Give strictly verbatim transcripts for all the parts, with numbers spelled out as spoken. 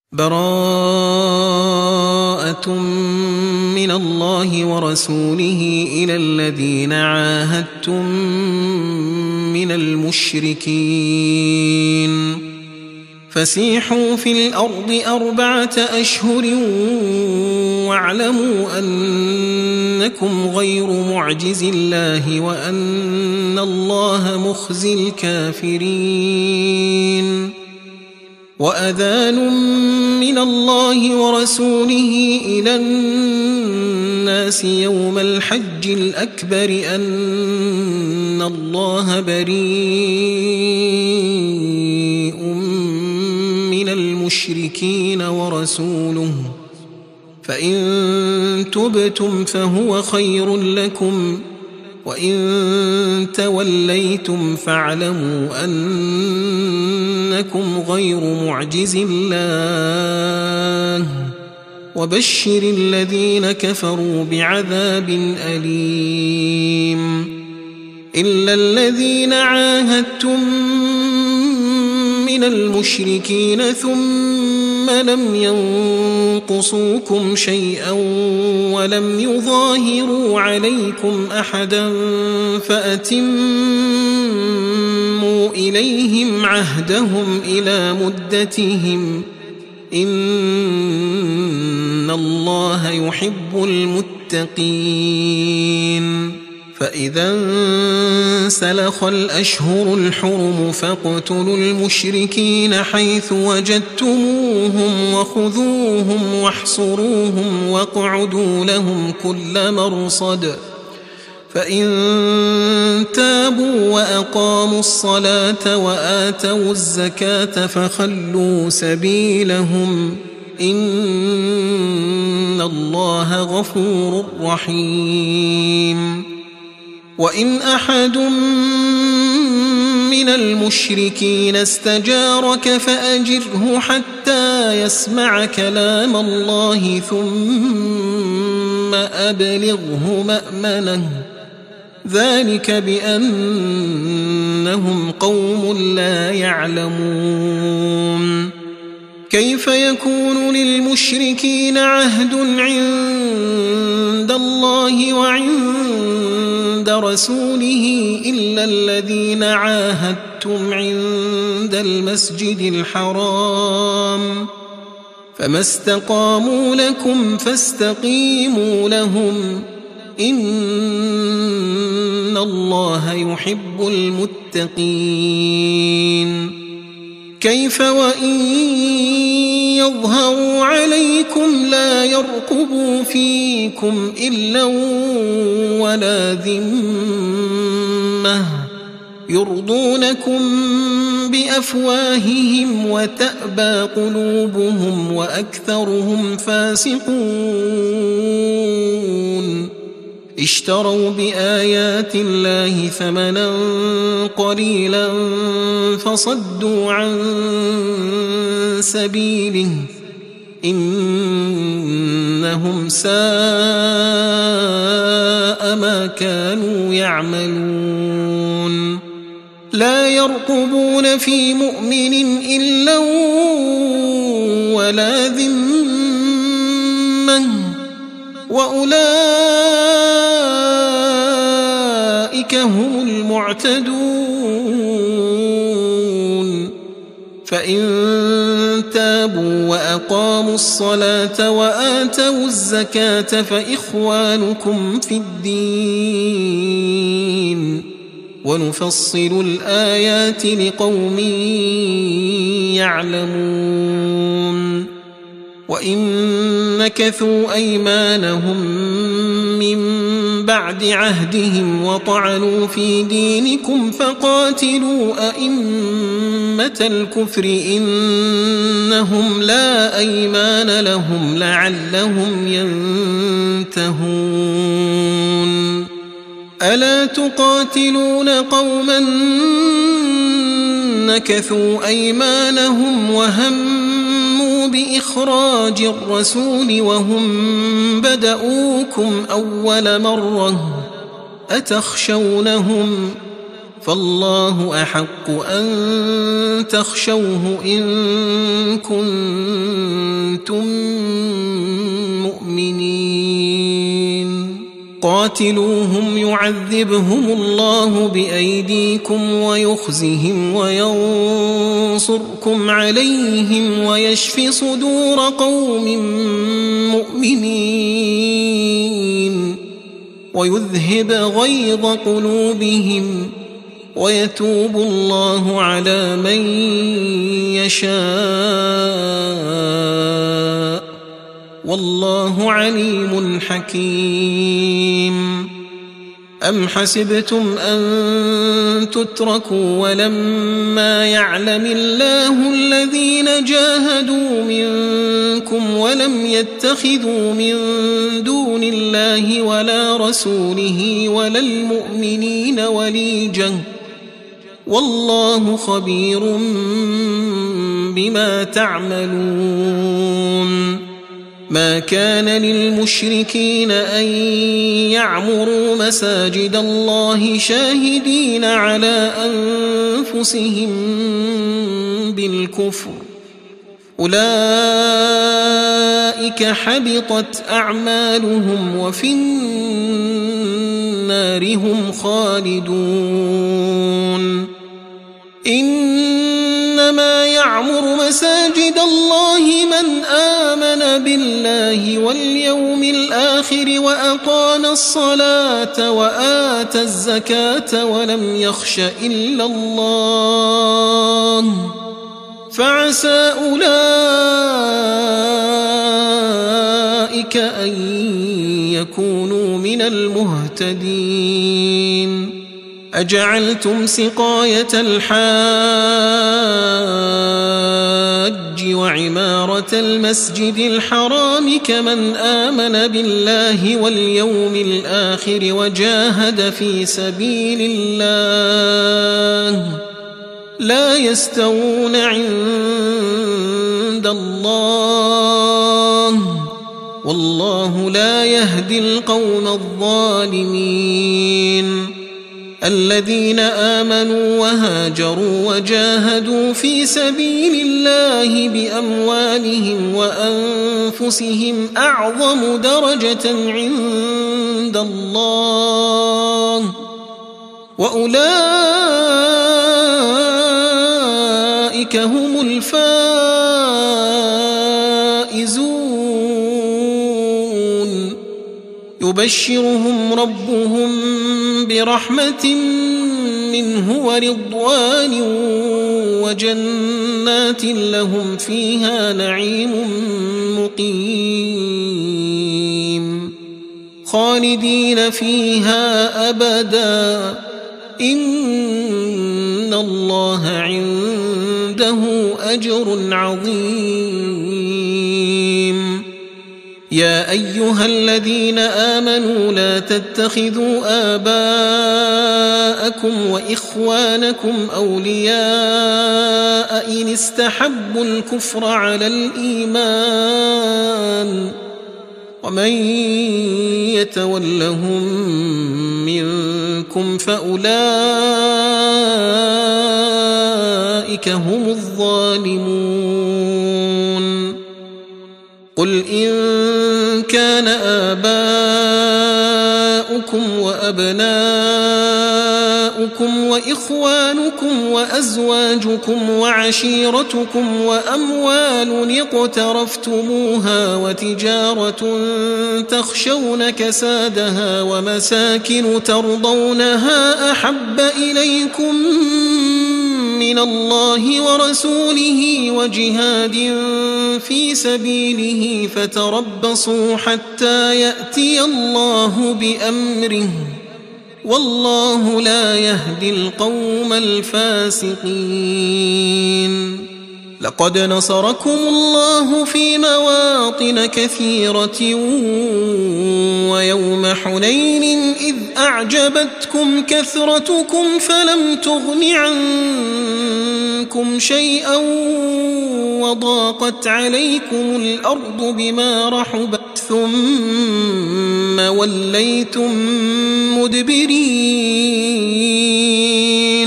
براءة من الله ورسوله إلى الذين عاهدتم من المشركين فسيحوا في الأرض أربعة أشهر واعلموا أنكم غير معجز الله وأن الله مخزي الكافرين. وأذان من الله ورسوله إلى الناس يوم الحج الأكبر أن الله بريء من المشركين ورسوله فإن تبتم فهو خير لكم وإن توليتم فاعلموا أنكم غير معجز الله وبشر الذين كفروا بعذاب أليم. إلا الذين عاهدتم من المشركين ثم لم ينقصوكم شيئا ولم يظاهروا عليكم أحدا فأتموا إليهم عهدهم إلى مدتهم إن الله يحب المتقين. فإذا انسلخ الأشهر الحرم فاقتلوا المشركين حيث وجدتموهم وخذوهم واحصروهم واقعدوا لهم كل مرصد فإن تابوا وأقاموا الصلاة وآتوا الزكاة فخلوا سبيلهم إن الله غفور رحيم. وإن أحد من المشركين استجارك فأجره حتى يسمع كلام الله ثم أبلغه مأمنه ذلك بأنهم قوم لا يعلمون. كيف يكون للمشركين عهد عند الله وعند رسوله إلا الذين عاهدتم عند المسجد الحرام فما استقاموا لكم فاستقيموا لهم إن الله يحب المتقين. كيف وإن يظهروا عليكم لا يرقبوا فيكم إلا ولا ذمة يرضونكم بأفواههم وتأبى قلوبهم وأكثرهم فاسقون. اشتروا بآيات الله ثمنا قليلا فصدوا عن سبيله إنهم ساء ما كانوا يعملون. لا يرقبون في مؤمن إلا ولا ذمة وأولئك هم المعتدون. فإن تابوا وأقاموا الصلاة وآتوا الزكاة فإخوانكم في الدين ونفصل الآيات لقوم يعلمون. وإن نكثوا أيمانهم من بعد عهدهم وطعنوا في دينكم فقاتلوا أئمة الكفر إنهم لا أيمان لهم لعلهم ينتهون. ألا تقاتلون قوما نكثوا أيمانهم وهموا بإخراج الرسول وهم بدؤوكم أول مرة أتخشونهم فالله أحق أن تخشوه إن كنتم مؤمنين قاتلوهم يعذبهم الله بأيديكم ويخزهم وينصركم عليهم ويشف صدور قوم مؤمنين ويذهب غيظ قلوبهم ويتوب الله على من يشاء والله عليم حكيم أم حسبتم أن تتركوا ولما يعلم الله الذين جاهدوا منكم ولم يتخذوا من دون الله ولا رسوله ولا المؤمنين وليجة والله خبير بما تعملون ما كان للمشركين أن يعمروا مساجد الله شاهدين على أنفسهم بالكفر أولئك حبطت أعمالهم وفي النار هم خالدون إنما يعمر مساجد الله من آمن بالله واليوم الآخر وأقام الصلاة وآتى الزكاة ولم يخش إلا الله فعسى أولئك أن يكونوا من المهتدين أجعلتم سقاية الحاج وعمارة المسجد الحرام كمن آمن بالله واليوم الآخر وجاهد في سبيل الله لا يستوون عند الله والله لا يهدي القوم الظالمين الذين آمنوا وهاجروا وجاهدوا في سبيل الله بأموالهم وأنفسهم أعظم درجة عند الله وأولئك هم الفائزون يبشرهم ربهم برحمة منه ورضوان وجنات لهم فيها نعيم مقيم خالدين فيها أبدا إن الله عنده أجر عظيم يا أيها الذين آمنوا لا تتخذوا آباءكم وإخوانكم أولياء إن استحبوا الكفر على الإيمان ومن يتولهم منكم فأولئك هم الظالمون قل إن كان آباؤكم وأبناؤكم وإخوانكم وأزواجكم وعشيرتكم وأموال اقترفتموها وتجارة تخشون كسادها ومساكن ترضونها أحب إليكم من الله ورسوله وجهاد في سبيله فتربصوا حتى يأتي الله بأمره والله لا يهدي القوم الفاسقين لقد نصركم الله في مواطن كثيرة ويوم حنين إذ أعجبتكم كثرتكم فلم تغن عنكم شيئا وضاقت عليكم الأرض بما رحبت ثم وليتم مدبرين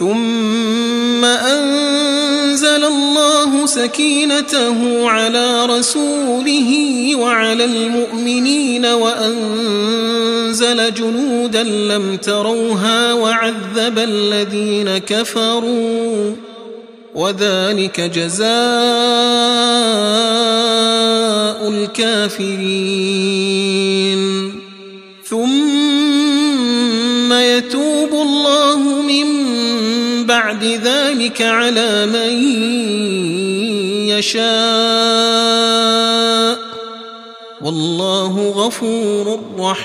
ثم أنزل الله سكينته على رسوله وعلى المؤمنين وأنزل جنودا لم تروها وعذب الذين كفروا وذلك جزاء الكافرين. ثم يتوب الله من بعد ذلك على من يشاء والله غفور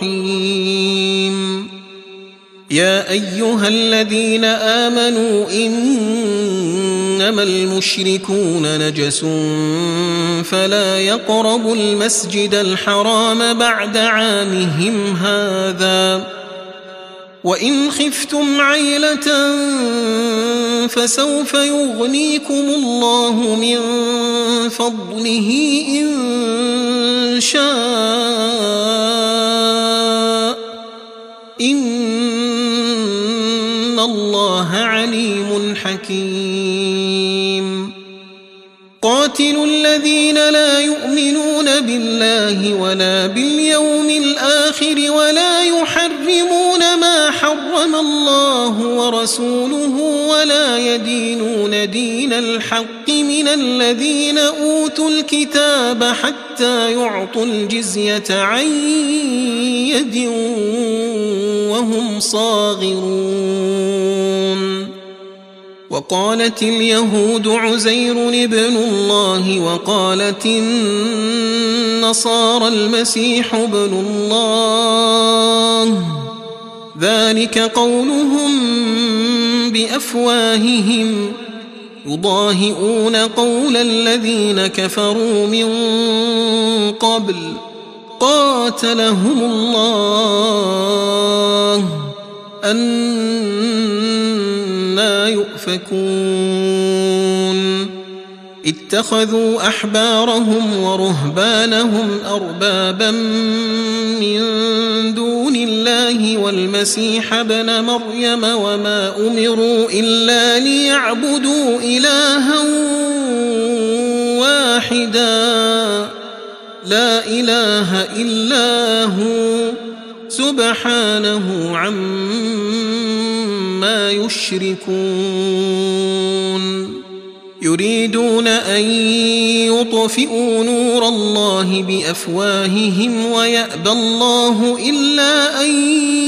رحيم. يا أيها الذين آمنوا إنما المشركون نجس فلا يقربوا المسجد الحرام بعد عامهم هذا وإن خفتم عيلة فسوف يغنيكم الله من فضله إن شاء إن الله عليم حكيم. قاتلوا الذين لا يؤمنون بالله ولا باليوم الآخر ولا يحرمون ما حرم الله ورسوله ولا يدينون دين الحق من الذين أوتوا الكتاب حتى يعطوا الجزية عن يد وهم صاغرون. وقالت اليهود عزير ابن الله وقالت النصارى المسيح ابن الله ذلك قولهم بأفواههم يضاهئون قول الذين كفروا من قبل قاتلهم الله أنى يؤفكون. اتخذوا أحبارهم ورهبانهم أربابا من دون الله والمسيح ابن مريم وما أمروا إلا ليعبدوا إلها واحدا لا إله إلا هو سبحانه عما يشركون. يريدون أن يطفئوا نور الله بأفواههم ويأبى الله إلا أن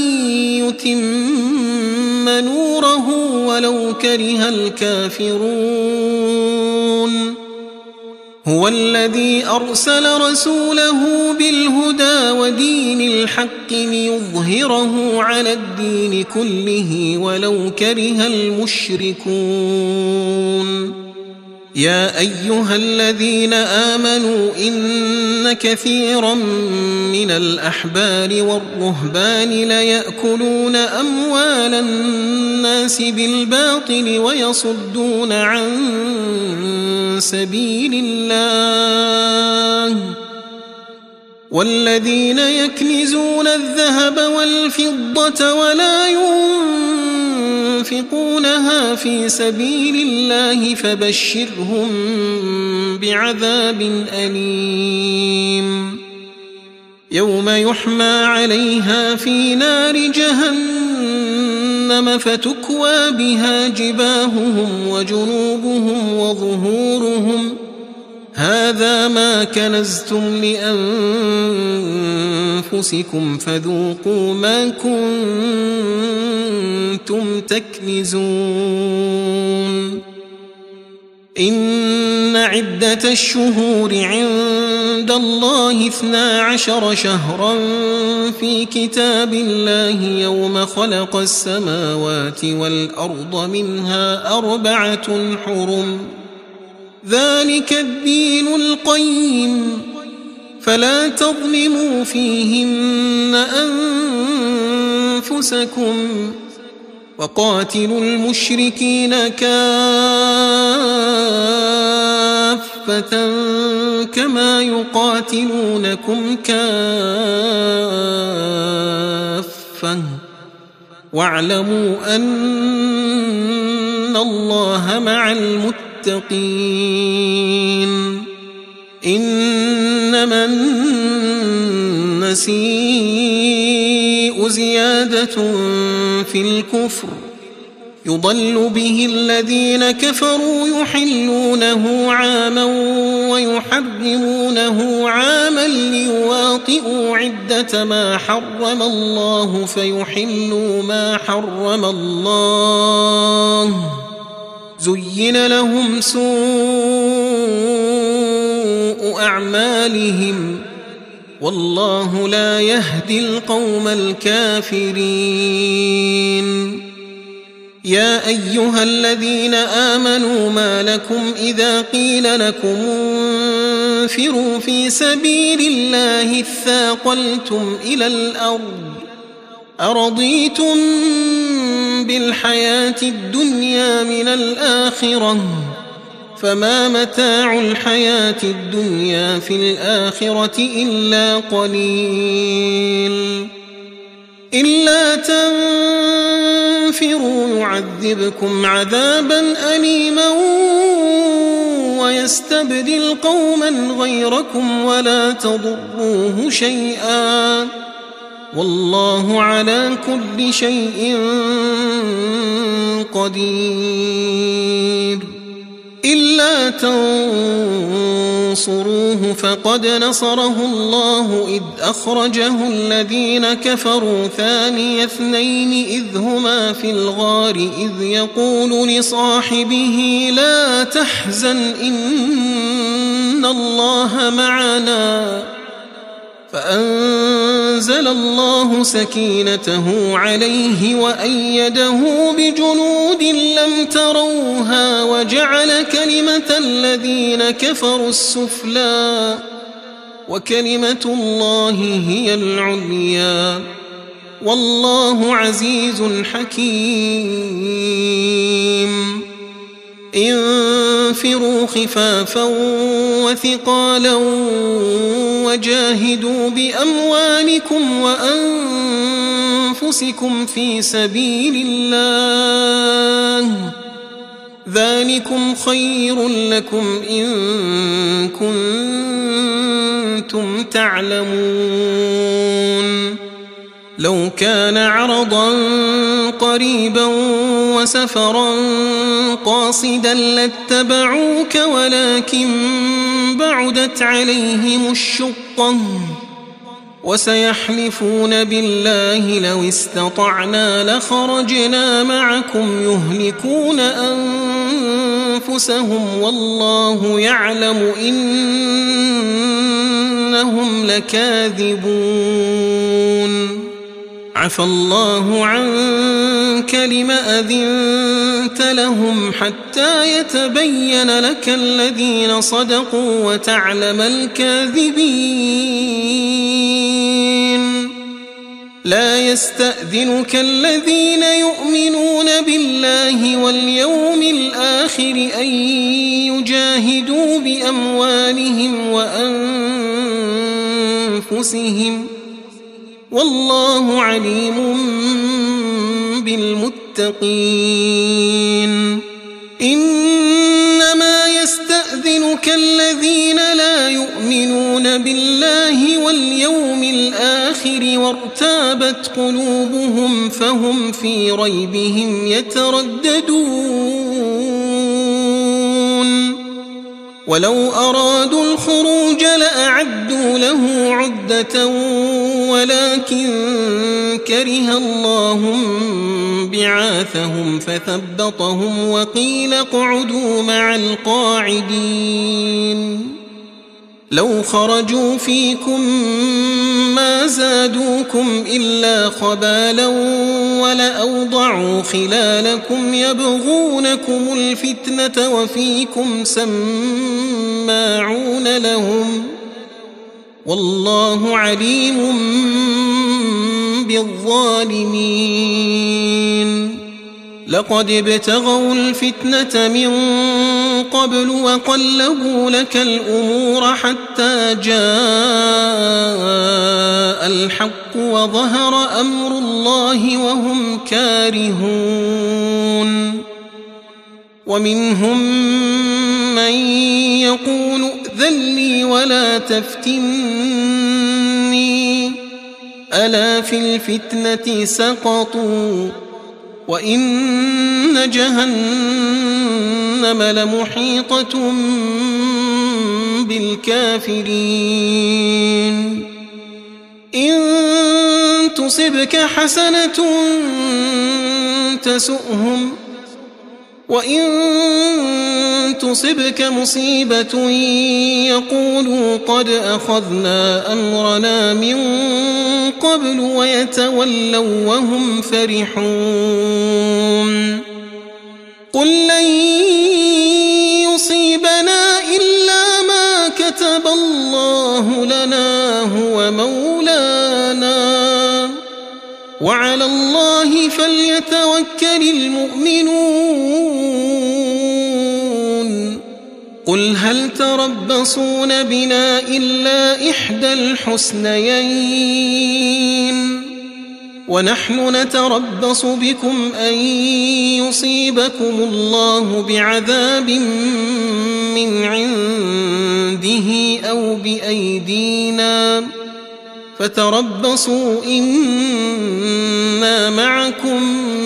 يتم نوره ولو كره الكافرون. هو الذي أرسل رسوله بالهدى ودين الحق ليظهره على الدين كله ولو كره المشركون. يا أيها الذين آمنوا إن كثيرا من الأحبار والرهبان ليأكلون أموال الناس بالباطل ويصدون عن سبيل الله والذين يكنزون الذهب والفضة ولا ينفقونها في سبيل الله فبشرهم بعذاب أليم. يوم يحمى عليها في نار جهنم فتكوى بها جباههم وجنوبهم وظهورهم هذا ما كنزتم لأنفسكم فذوقوا ما كنتم تكنزون. إن عدة الشهور عند الله اثنا عشر شهرا في كتاب الله يوم خلق السماوات والأرض منها أربعة حرم ذلك الدين القيم فلا تظلموا فيهن أنفسكم وقاتلوا المشركين كافة كما يقاتلونكم كافة واعلموا أن إن الله مع المتقين إنما النسيء زيادة في الكفر يضل به الذين كفروا يحلونه عاما ويحرمونه عاما ليواطئوا عدة ما حرم الله فيحلوا ما حرم الله زين لهم سوء أعمالهم والله لا يهدي القوم الكافرين يا أيها الذين آمنوا ما لكم إذا قيل لكم انفروا في سبيل الله اثاقلتم إلى الأرض أرضيتم بالحياة الدنيا من الآخرة فما متاع الحياة الدنيا في الآخرة إلا قليل إلا تنفروا يعذبكم عذابا أليما ويستبدل قوما غيركم ولا تضروه شيئا والله على كل شيء قدير إلا تنصروه فقد نصره الله إذ أخرجه الذين كفروا ثاني اثنين إذ هما في الغار إذ يقول لصاحبه لا تحزن إن الله معنا فأنزل الله سكينته عليه وأيده بجنود لم تروها وجعل كلمة الذين كفروا السفلى وكلمة الله هي العليا والله عزيز حكيم انفروا خفافا وثقالا وجاهدوا بأموالكم وأنفسكم في سبيل الله ذلكم خير لكم إن كنتم تعلمون لو كان عرضا قريبا وسفرا قاصدا لاتبعوك ولكن بعدت عليهم الشقة وسيحلفون بالله لو استطعنا لخرجنا معكم يهلكون أنفسهم والله يعلم إنهم لكاذبون عفى الله عنك لم أذنت لهم حتى يتبين لك الذين صدقوا وتعلم الكاذبين لا يستأذنك الذين يؤمنون بالله واليوم الآخر أن يجاهدوا بأموالهم وأنفسهم والله عليم بالمتقين إنما يستأذنك الذين لا يؤمنون بالله واليوم الآخر وارتابت قلوبهم فهم في ريبهم يترددون ولو أرادوا الخروج لأعدوا له عدة ولكن كره الله بعاثهم فثبطهم وقيل اقعدوا مع القاعدين لو خرجوا فيكم ما زادوكم إلا خبالا ولأوضعوا خلالكم يبغونكم الفتنة وفيكم سماعون لهم والله عليم بالظالمين لقد ابتغوا الفتنة من قبل وقلبوا لك الأمور حتى جاء الحق وظهر أمر الله وهم كارهون ومنهم من يقول ائذن لي ولا تفتني ألا في الفتنة سقطوا وإن جهنم لمحيطة بالكافرين إن تصبك حسنة تسؤهم وإن تصبك مصيبة يقولوا قد أخذنا أمرنا من قبل ويتولوا وهم فرحون قل لن يصيبنا إلا ما كتب الله لنا هو مولانا وعلى الله فليتوكل المؤمنون قل هل تربصون بنا إلا إحدى الحسنيين ونحن نتربص بكم أن يصيبكم الله بعذاب من عنده أو بأيدينا فتربصوا إنا معكم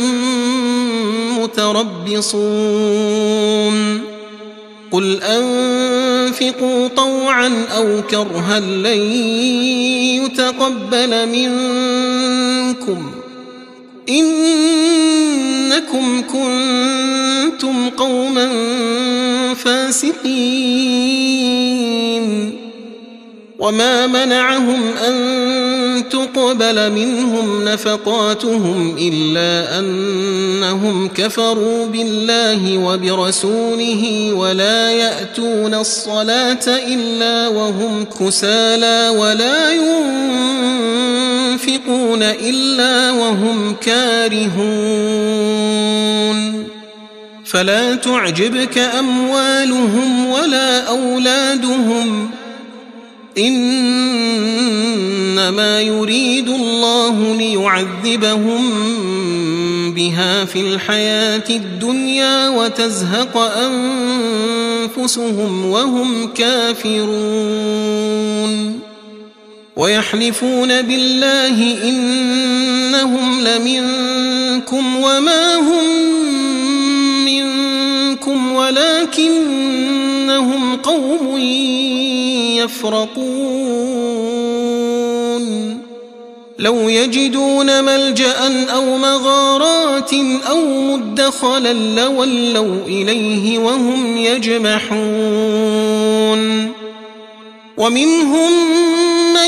متربصون قل أنفقوا طوعا أو كرها لن يتقبل منكم إنكم كنتم قوما فاسقين وما منعهم أن تقبل منهم نفقاتهم إلا أنهم كفروا بالله وبرسوله ولا يأتون الصلاة إلا وهم كسالى ولا ينفقون إلا وهم كارهون فلا تعجبك أموالهم ولا أولادهم إنما يريد الله ليعذبهم بها في الحياة الدنيا وتزهق أنفسهم وهم كافرون ويحلفون بالله إنهم لمنكم وما هم منكم ولكنهم قوم يفرقون لو يجدون ملجأ أو مغارات أو مدخلا لولوا إليه وهم يجمحون ومنهم من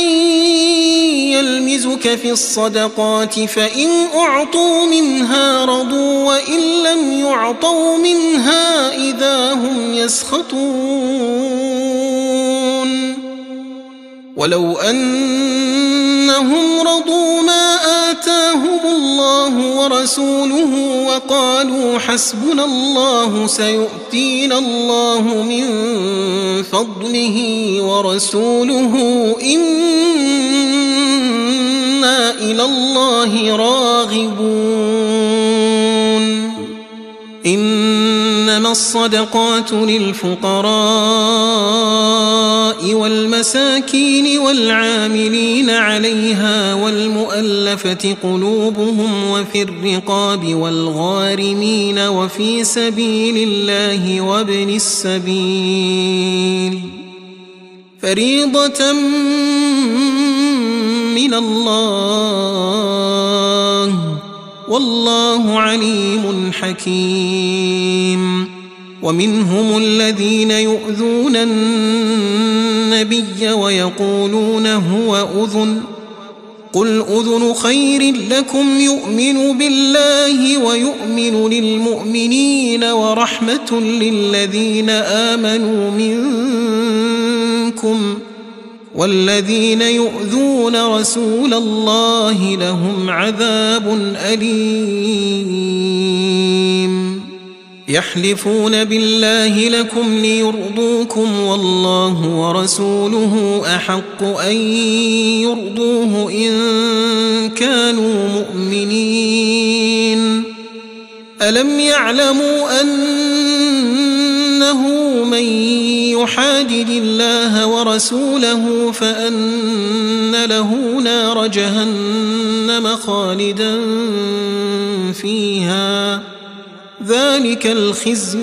يلمزك في الصدقات فإن أعطوا منها رضوا وإن لم يعطوا منها إذا هم يسخطون ولو أنهم رضوا ما آتاهم الله ورسوله وقالوا حسبنا الله سيؤتينا الله من فضله ورسوله إنا إلى الله راغبون إنما الصدقات للفقراء والمساكين والعاملين عليها والمؤلفة قلوبهم وفي الرقاب والغارمين وفي سبيل الله وابن السبيل فريضة من الله والله عليم حكيم ومنهم الذين يؤذون النبي ويقولون هو أذن قل أذن خير لكم يؤمن بالله ويؤمن للمؤمنين ورحمة للذين آمنوا منكم والذين يؤذون رسول الله لهم عذاب أليم يحلفون بالله لكم ليرضوكم والله ورسوله أحق أن يرضوه إن كانوا مؤمنين ألم يعلموا أن من يحادد الله ورسوله فأن له نار جهنم خالدا فيها ذلك الخزي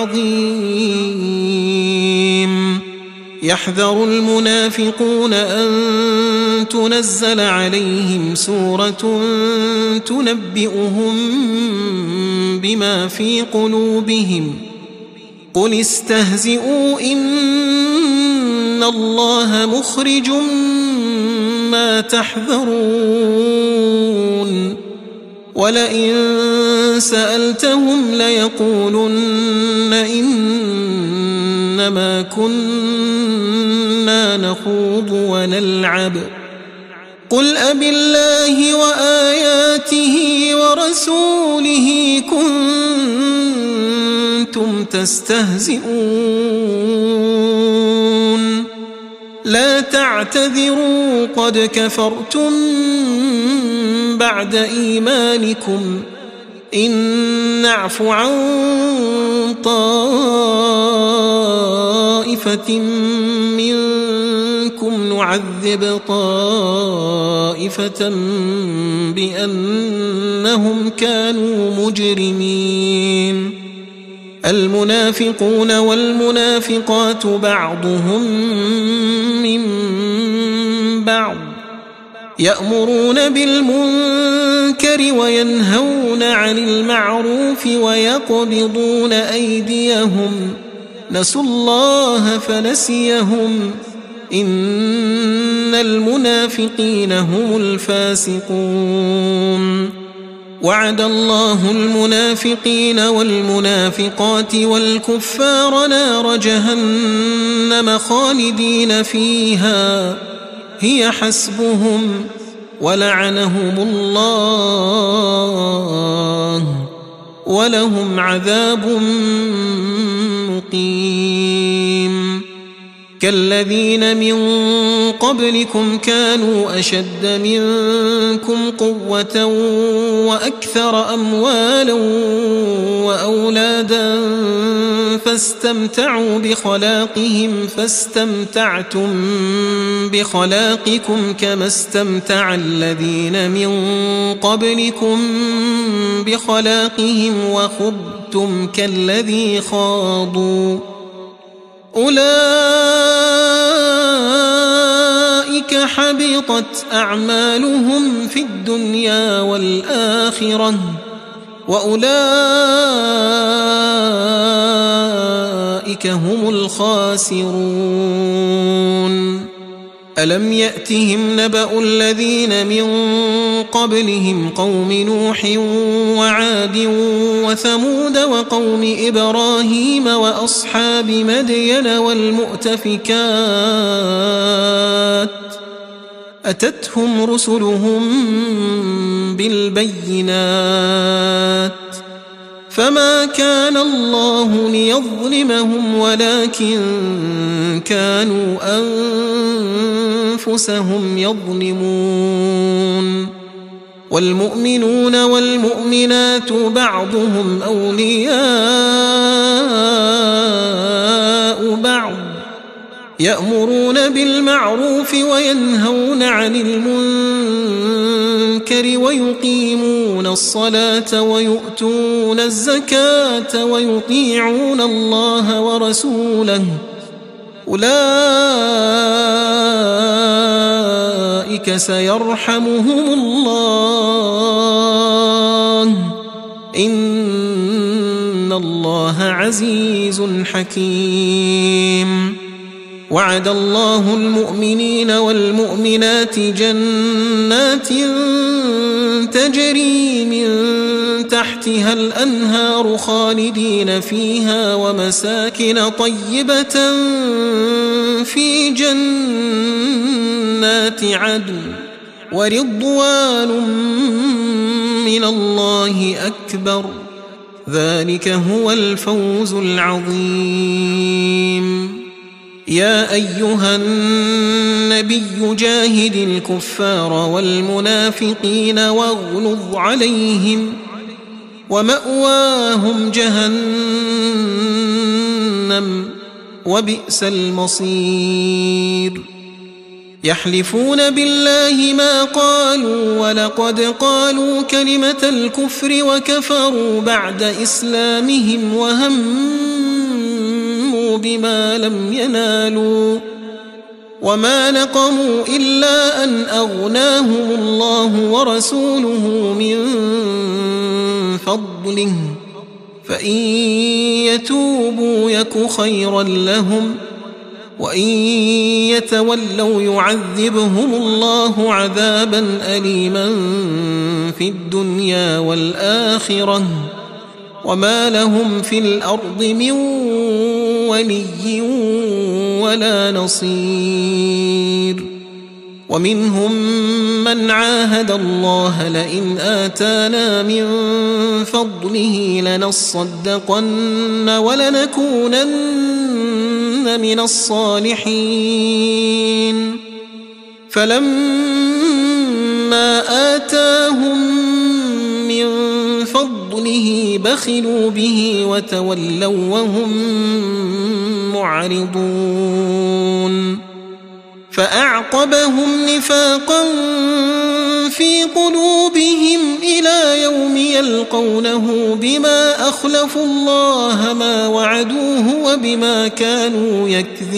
العظيم يحذر المنافقون أن تنزل عليهم سورة تنبئهم بما في قلوبهم قل استهزئوا إن الله مخرج ما تحذرون ولئن سألتهم ليقولن إنما كنا نخوض ونلعب قل أبالله وآياته ورسوله كنتم تستهزئون لا تعتذروا قد كفرتم بعد إيمانكم إن نعف عن طائفة منكم نعذب طائفة بأنهم كانوا مجرمين المنافقون والمنافقات بعضهم من بعض يأمرون بالمنكر وينهون عن المعروف ويقبضون أيديهم نسوا الله فنسيهم إن المنافقين هم الفاسقون وعد الله المنافقين والمنافقات والكفار نار جهنم خالدين فيها هي حسبهم ولعنهم الله ولهم عذاب مقيم كالذين من قبلكم كانوا أشد منكم قوة وأكثر أموالا وأولادا فاستمتعوا بخلاقهم فاستمتعتم بخلاقكم كما استمتع الذين من قبلكم بخلاقهم وخضتم كالذي خاضوا أولئك حبطت أعمالهم في الدنيا والآخرة وأولئك هم الخاسرون ألم يأتهم نبأ الذين من قبلهم قوم نوح وعاد وثمود وقوم إبراهيم وأصحاب مدين والمؤتفكات أتتهم رسلهم بالبينات فما كان الله ليظلمهم ولكن كانوا أنفسهم يظلمون والمؤمنون والمؤمنات بعضهم أولياء بعض يأمرون بالمعروف وينهون عن المنكر ويقيمون الصلاة ويؤتون الزكاة ويطيعون الله ورسوله أولئك سيرحمهم الله إن الله عزيز حكيم وعد الله المؤمنين والمؤمنات جنات تجري من تحتها الأنهار خالدين فيها ومساكن طيبة في جنات عدن ورضوان من الله أكبر ذلك هو الفوز العظيم يا أيها النبي جاهد الكفار والمنافقين واغلظ عليهم ومأواهم جهنم وبئس المصير يحلفون بالله ما قالوا ولقد قالوا كلمة الكفر وكفروا بعد إسلامهم وهموا بما لم ينالوا وما نقموا إلا أن أغناهم الله ورسوله من فضله فإن يتوبوا يك خيرا لهم وإن يتولوا يعذبهم الله عذابا أليما في الدنيا والآخرة وما لهم في الأرض من ولي ولا نصير ومنهم من عاهد الله لئن آتانا من فضله لنصدقن ولنكونن من الصالحين فلما آتاهم من فضله بخلوا به وتولوا وهم معرضون فأعقبهم نفاقا في قلوبهم إلى يوم يلقونه بما أخلفوا الله ما وعدوه وبما كانوا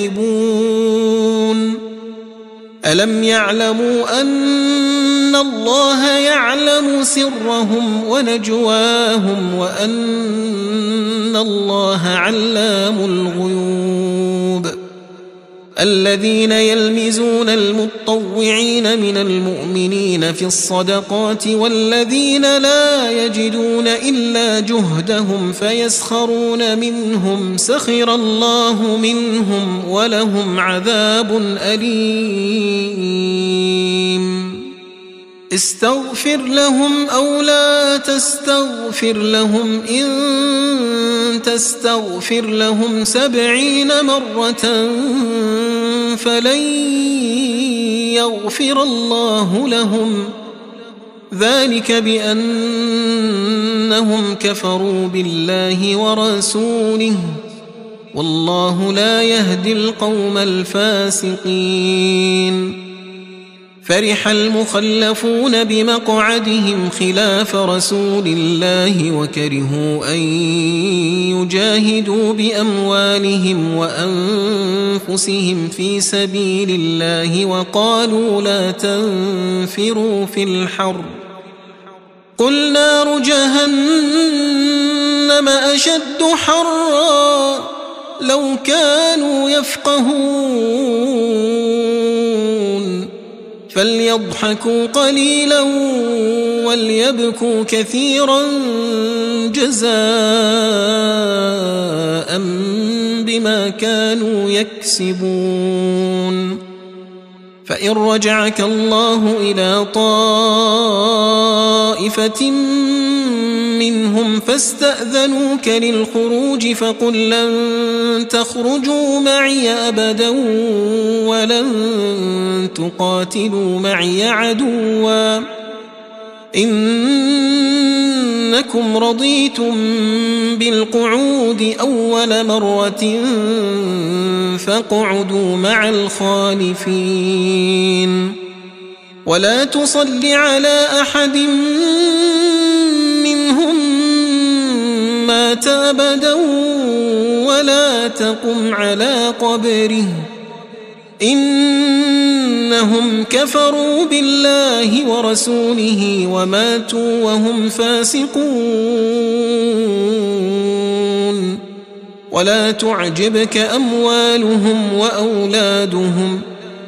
يكذبون ألم يعلموا أن الله يعلم سرهم ونجواهم وأن الله علام الغيوب الذين يلمزون المطوعين من المؤمنين في الصدقات والذين لا يجدون إلا جهدهم فيسخرون منهم سخر الله منهم ولهم عذاب أليم استغفر لهم أو لا تستغفر لهم إن تستغفر لهم سبعين مرة فلن يغفر الله لهم ذلك بأنهم كفروا بالله ورسوله والله لا يهدي القوم الفاسقين فرح المخلفون بمقعدهم خلاف رسول الله وكرهوا أن يجاهدوا بأموالهم وأنفسهم في سبيل الله وقالوا لا تنفروا في الحر قل نار جهنم أشد حرا لو كانوا يفقهون فليضحكوا قليلا وليبكوا كثيرا جزاء بما كانوا يكسبون فإن رجعك الله إلى طائفة منهم فاستأذنوك للخروج فقل لن تخرجوا معي أبدا ولن تقاتلوا معي عدوا إنكم رضيتم بالقعود أول مرة فاقعدوا مع الخالفين ولا تصل على أحد منهم مات أبدا ولا تقم على قبره إنهم كفروا بالله ورسوله وماتوا وهم فاسقون ولا تعجبك أموالهم وأولادهم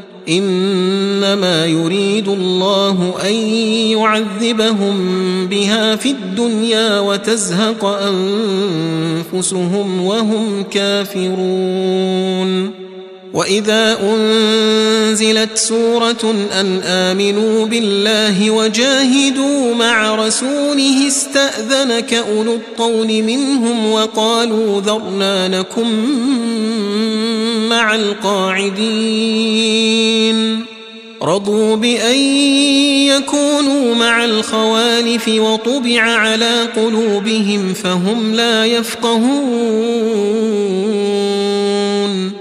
إنما يريد الله أن يعذبهم بها في الدنيا وتزهق أنفسهم وهم كافرون وإذا أنزلت سورة أن آمنوا بالله وجاهدوا مع رسوله استأذنك أولو الطول منهم وقالوا ذرنا نكن مع القاعدين رضوا بأن يكونوا مع الخوالف وطبع على قلوبهم فهم لا يفقهون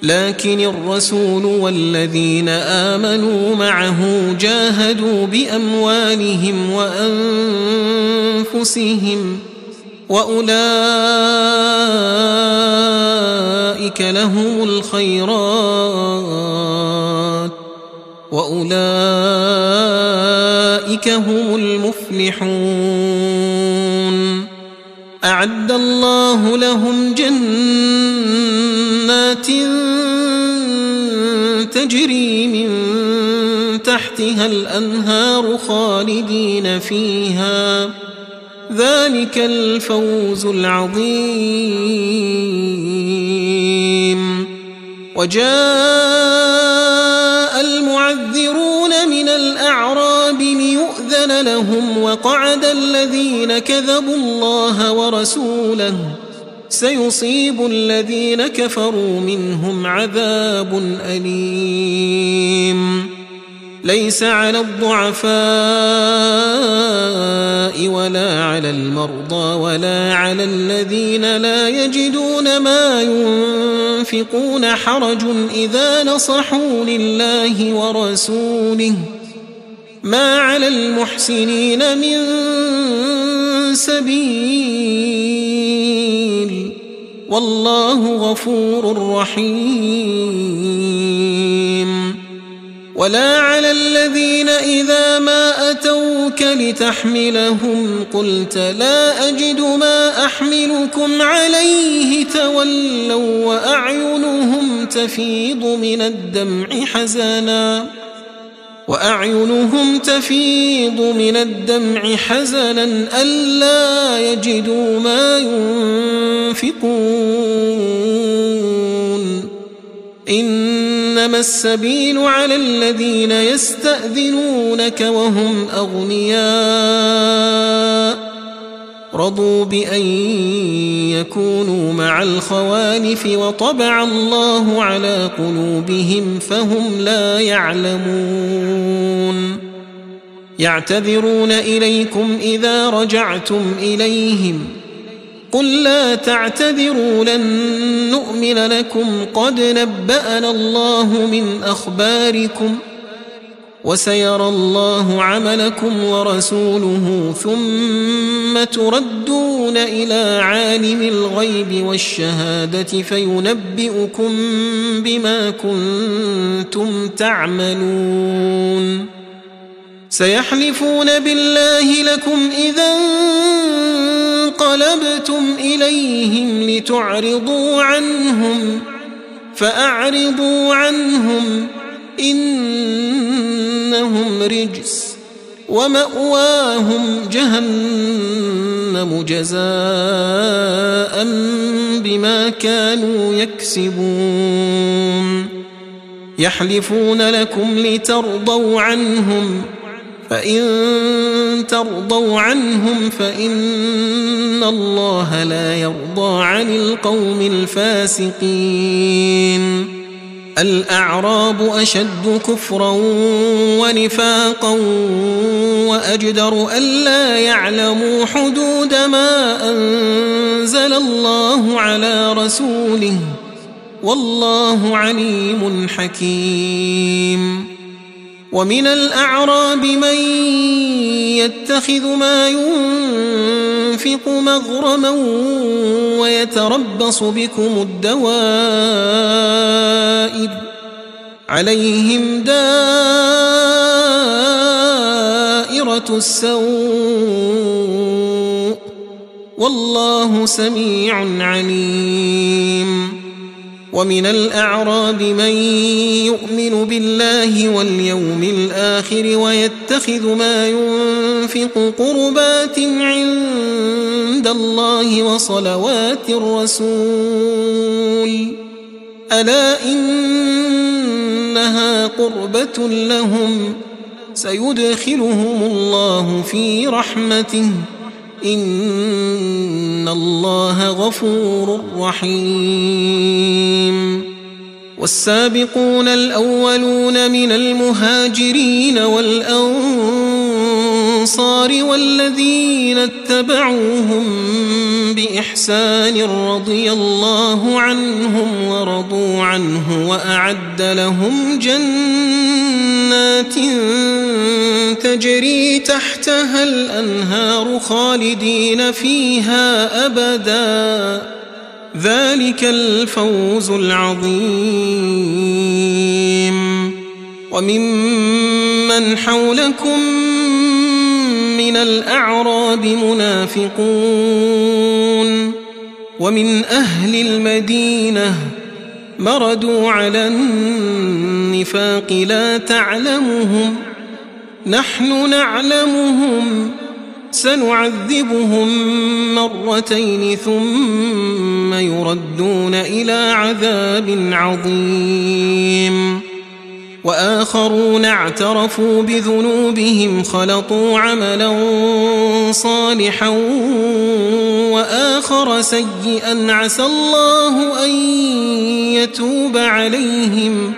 لكن الرسول والذين آمنوا معه جاهدوا بأموالهم وأنفسهم وأولئك لهم الخيرات وأولئك هم المفلحون. أعد الله لهم جنات تجري من تحتها الأنهار خالدين فيها، ذلك الفوز العظيم. وجاء المعذرون من الأعراب ليؤذن لهم وقعد الذين كذبوا الله ورسوله، سيصيب الذين كفروا منهم عذاب أليم. ليس على الضعفاء ولا على المرضى ولا على الذين لا يجدون ما ينفقون حرج إذا نصحوا لله ورسوله، ما على المحسنين من سبيل، والله غفور رحيم. ولا على الذين إذا ما أتوك لتحملهم قلت لا أجد ما أحملكم عليه تولوا وأعينهم تفيض من الدمع حزنا وأعينهم تفيض من الدمع حزنا ألا يجدوا ما ينفقون. إنما السبيل على الذين يستأذنونك وهم أغنياء رضوا بأن يكونوا مع الخوالف وطبع الله على قلوبهم فهم لا يعلمون. يعتذرون إليكم إذا رجعتم إليهم قل لا تعتذروا لن نؤمن لكم قد نبأنا الله من أخباركم وسيرى الله عملكم ورسوله ثم تردون إلى عالم الغيب والشهادة فينبئكم بما كنتم تعملون. سيحلفون بالله لكم إذا انقلبتم إليهم لتعرضوا عنهم فأعرضوا عنهم إنهم رجس ومأواهم جهنم جزاء بما كانوا يكسبون. يحلفون لكم لترضوا عنهم فإن ترضوا عنهم فإن الله لا يرضى عن القوم الفاسقين. الأعراب أشد كفرا ونفاقا وأجدر ألا يعلموا حدود ما أنزل الله على رسوله والله عليم حكيم. ومن الأعراب من يتخذ ما ينفق مغرما ويتربص بكم الدوائر عليهم دائرة السوء والله سميع عليم. ومن الأعراب من يؤمن بالله واليوم الآخر ويتخذ ما ينفق قربات عند الله وصلوات الرسول ألا إنها قربة لهم سيدخلهم الله في رحمته إن الله غفور رحيم. والسابقون الأولون من المهاجرين والأنصار الأنصار والذين اتبعوهم بإحسان رضي الله عنهم ورضوا عنه وأعد لهم جنات تجري تحتها الأنهار خالدين فيها أبدا ذلك الفوز العظيم. وممن حولكم من الأعراب منافقون ومن أهل المدينة مردوا على النفاق لا تعلمهم نحن نعلمهم سنعذبهم مرتين ثم يردون إلى عذاب عظيم. وآخرون اعترفوا بذنوبهم خلطوا عملا صالحا وآخر سيئا عسى الله أن يتوب عليهم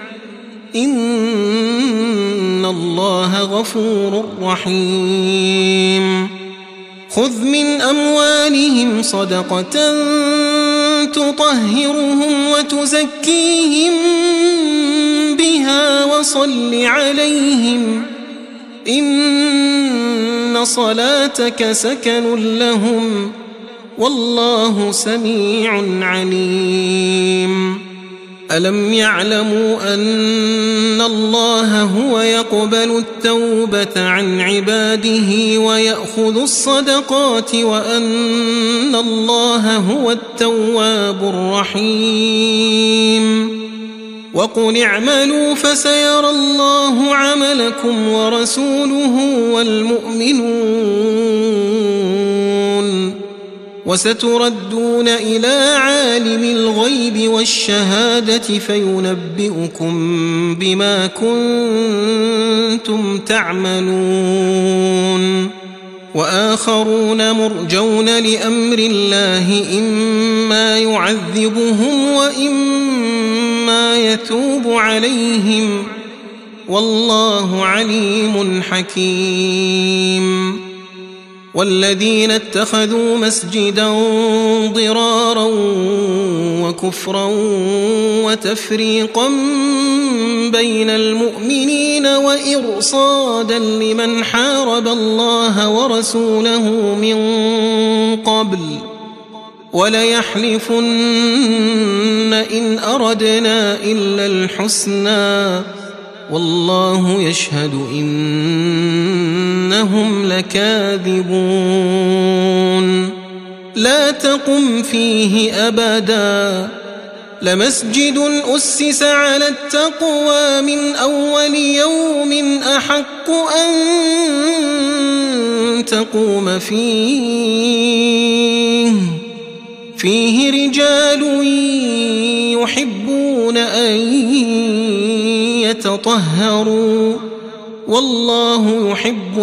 إن الله غفور رحيم. خذ من أموالهم صدقة تطهرهم وتزكيهم بها وصل عليهم إن صلاتك سكن لهم والله سميع عليم. ألم يعلموا أن الله هو يقبل التوبة عن عباده ويأخذ الصدقات وأن الله هو التواب الرحيم. وقل اعملوا فسيرى الله عملكم ورسوله والمؤمنون وستردون إلى عالم الغيب والشهادة فينبئكم بما كنتم تعملون. وآخرون مرجون لأمر الله إما يعذبهم وإما يتوب عليهم والله عليم حكيم. والذين اتخذوا مسجدا ضرارا وكفرا وتفريقا بين المؤمنين وإرصادا لمن حارب الله ورسوله من قبل وليحلفن إن أردنا إلا الحسنى والله يشهد إنهم لكاذبون. لا تقم فيه أبدا لمسجد أسس على التقوى من أول يوم أحق أن تقوم فيه فيه رجال يحبون أن يتطهروا والله يحب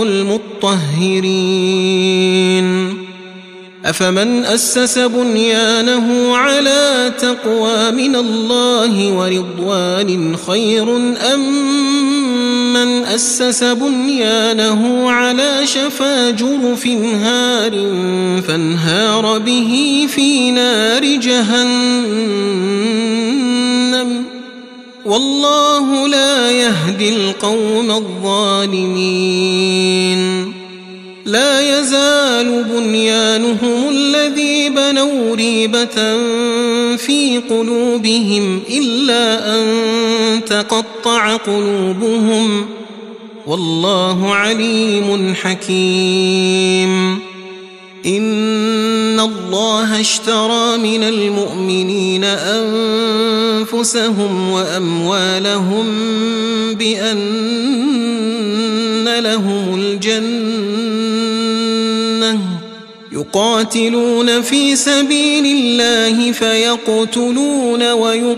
المطهرين. أفمن أسس بنيانه على تقوى من الله ورضوان خير أم من أسس بنيانه على شفا جرف هار فانهار به في نار جهنم والله لا يهدي القوم الظالمين. لا يزال بنيانهم الذي بنوا ريبة في قلوبهم إلا أن تقطع قلوبهم والله عليم حكيم. إن الله اشترى من المؤمنين أنفسهم وأموالهم بأن لهم الجنة يقاتلون في سبيل الله فيقتلون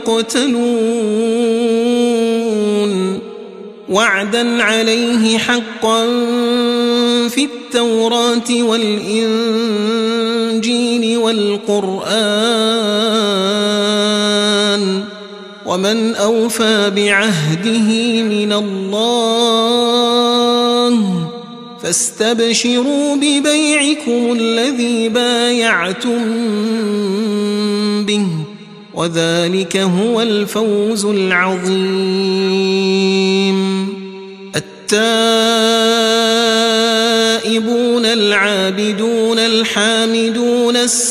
ويقتلون وعدا عليه حقا في التوراة والإنجيل والقرآن ومن أوفى بعهده من الله فاستبشروا ببيعكم الذي بايعتم به وذلك هو الفوز العظيم. التائبون العابدون الحامدون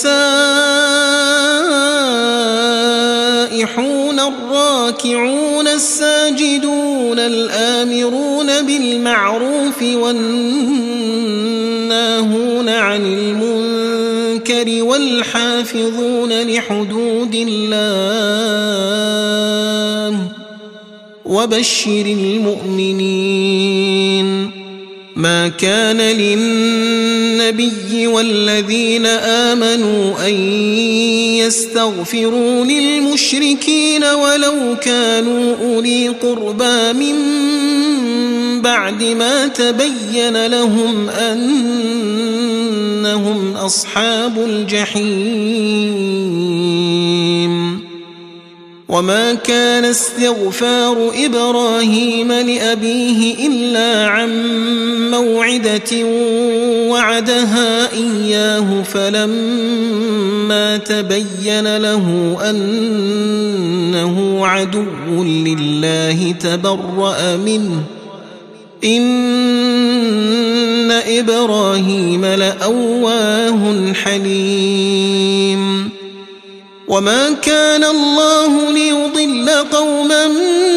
السائحون الراكعون الساجدون الآمرون بالمعروف والناهون عن المنكر والحافظون لحدود الله وبشر المؤمنين. ما كان للنبي والذين آمنوا أن يستغفروا للمشركين ولو كانوا أولي قربى من بعد ما تبين لهم أنهم أصحاب الجحيم. وما كان استغفار إبراهيم لأبيه إلا عن موعدة وعدها إياه فلما تبين له أنه عدو لله تبرأ منه إن إبراهيم لأواه حليم. وما كان الله ليضل قوما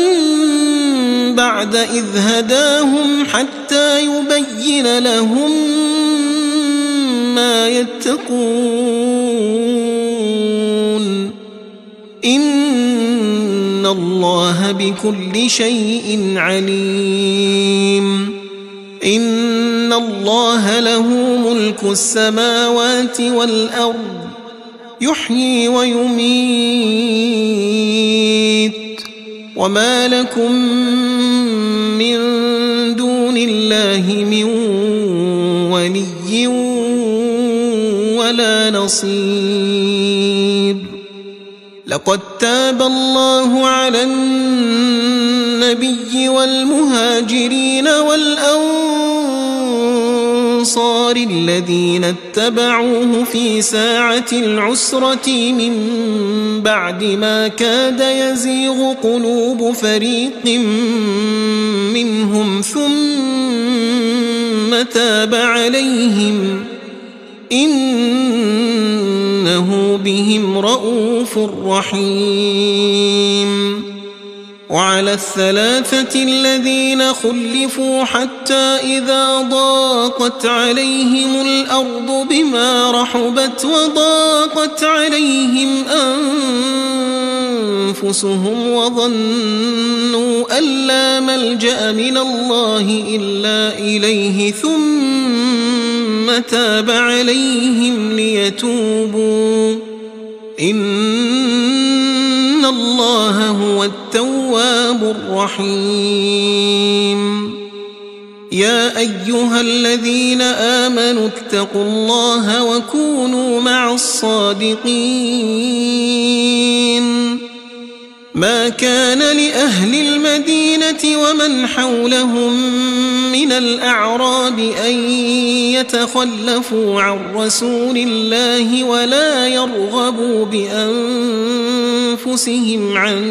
بعد إذ هداهم حتى يبين لهم ما يتقون إن الله بكل شيء عليم. إن الله له ملك السماوات والأرض يحيي ويميت وما لكم من دون الله من ولي ولا نصير. لقد تاب الله على النبي والمهاجرين والأنصار الذين اتبعوه في ساعة العسرة من بعد ما كاد يزيغ قلوب فريق منهم ثم تاب عليهم إنه بهم رؤوف رحيم. وعلى الثلاثة الذين خلفوا حتى إذا ضاقت عليهم الأرض بما رحبت وضاقت عليهم أنفسهم وظنوا أن لا ملجأ من الله إلا إليه ثم تاب عليهم ليتوبوا إن الله هو التواب الرحيم. يا أيها الذين آمنوا اتقوا الله وكونوا مع الصادقين. ما كان لأهل المدينة ومن حولهم من الأعراب أن يتخلفوا عن رسول الله ولا يرغبوا بأنفسهم عن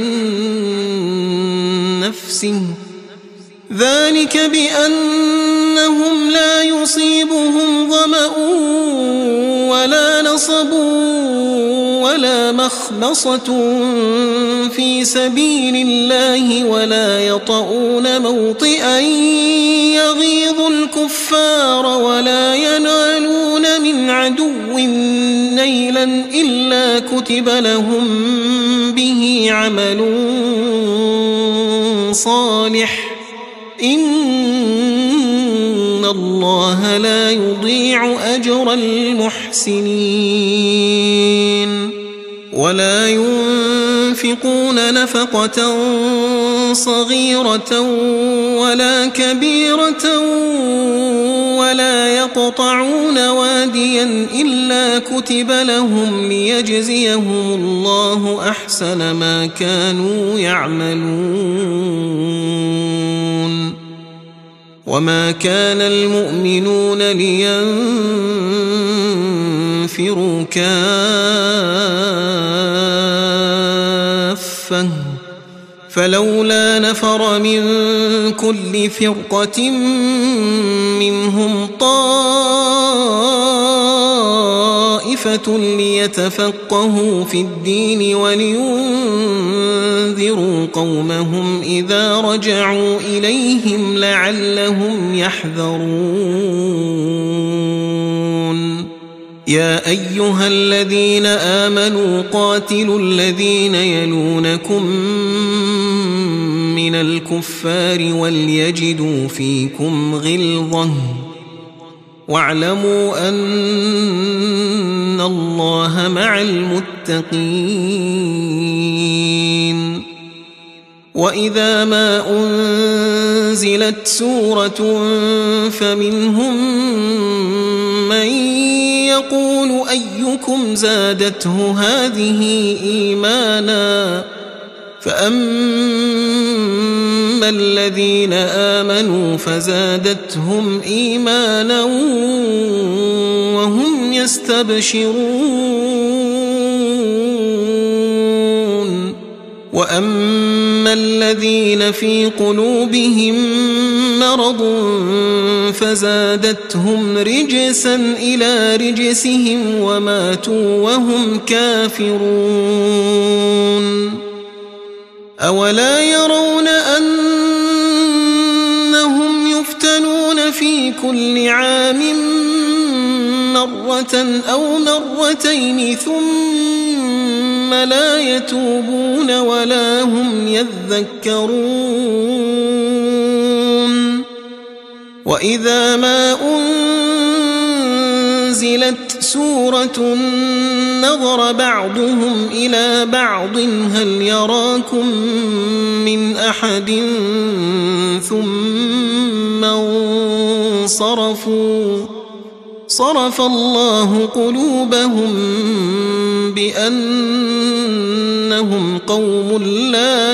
نفسه ذلك بأنهم لا يصيبهم ظمأ ولا نصب ولا مخمصة في سبيل الله ولا يطؤون موطئا يغيظ الكفار ولا ينالون من عدو نيلا إلا كتب لهم به عمل صالح إن الله لا يضيع أجر المحسنين. ولا ينفقون نفقة صغيرة ولا كبيرة ولا يقطعون واديا إلا كتب لهم ليجزيهم الله أحسن ما كانوا يعملون. وما كان المؤمنون لينفروا كافة فلولا نفر من كل فرقة منهم طائفة ليتفقهوا في الدين ولينذروا قومهم إذا رجعوا إليهم لعلهم يحذرون يا أيها الذين آمنوا قاتلوا الذين يلونكم من الكفار وليجدوا فيكم غلظة واعلموا أن الله مع المتقين وإذا ما أنزلت سورة فمنهم من يقول أيكم زادته هذه إيمانا فأما الذين آمنوا فزادتهم إيمانا وهم يستبشرون وأما الذين في قلوبهم مرض فزادتهم رجسا إلى رجسهم وماتوا وهم كافرون أولا يرون أنهم يفتنون في كل عام مرة أو مرتين ثم لا يتوبون ولا هم يذكرون وإذا ما أنزلت سورة نظر بعضهم إلى بعض هل يراكم من أحد ثم انصرفوا صرف الله قلوبهم بأنهم قوم لا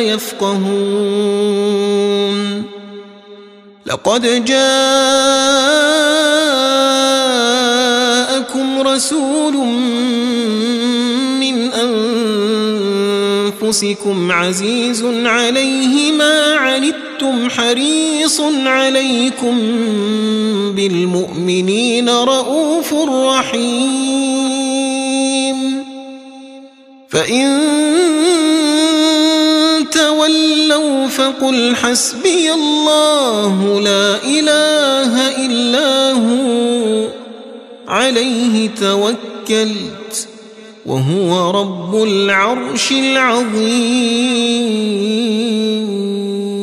يفقهون لقد جاءكم رسول من أنفسكم عزيز عليه ما عنتم حريص عليكم بالمؤمنين رؤوف رحيم فإن تولوا فقل حسبي الله لا إله إلا هو عليه توكلت وهو رب العرش العظيم